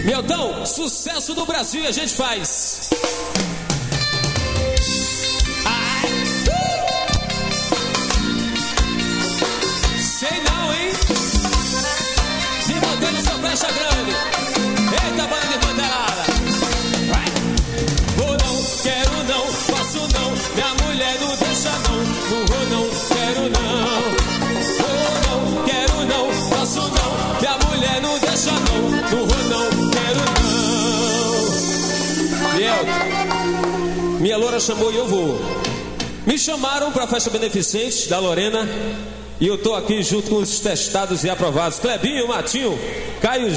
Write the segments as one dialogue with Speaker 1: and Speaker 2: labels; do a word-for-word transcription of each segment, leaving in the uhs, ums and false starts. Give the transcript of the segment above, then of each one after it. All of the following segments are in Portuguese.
Speaker 1: Meldão, sucesso do Brasil e a gente faz. Ai. Sei não, hein? Se manter no seu flecha grande. Eita, banda de pantelada. Vai. Vou não, quero não, posso não. Minha mulher não deixa não. Não vou não, quero não. Vou não, quero não, posso não. Minha mulher não deixa não. Não vou não, quero não. Biel, minha loura chamou e eu vou. Me chamaram para a festa beneficente da Lorena. E eu tô aqui junto com os testados e aprovados. Clebinho, Matinho, Caio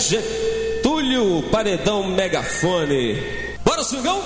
Speaker 1: Getúlio, Paredão Megafone. Bora, swingão?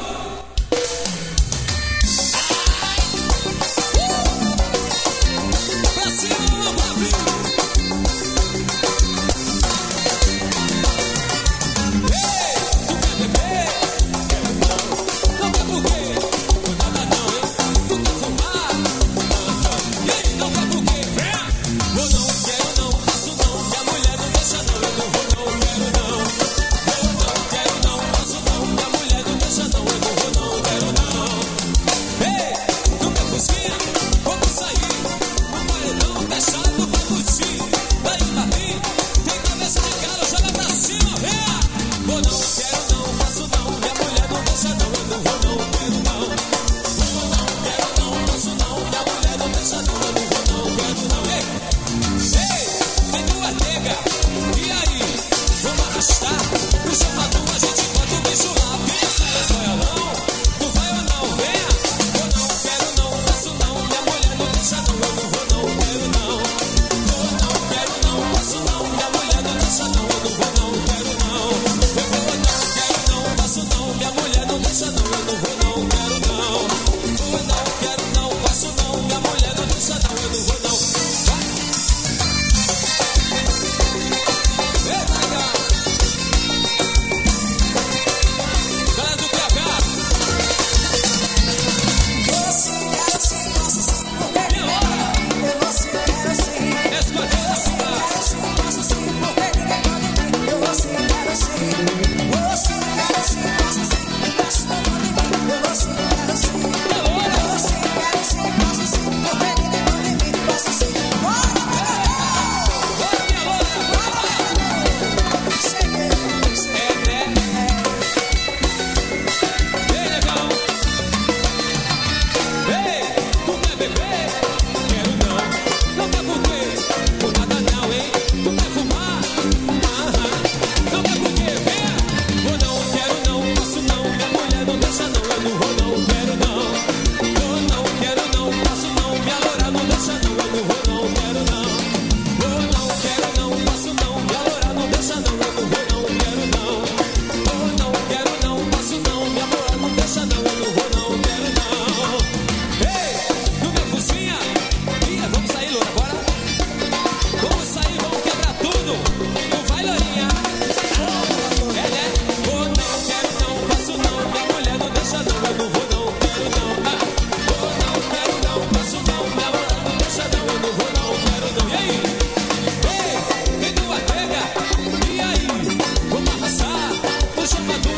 Speaker 2: Chama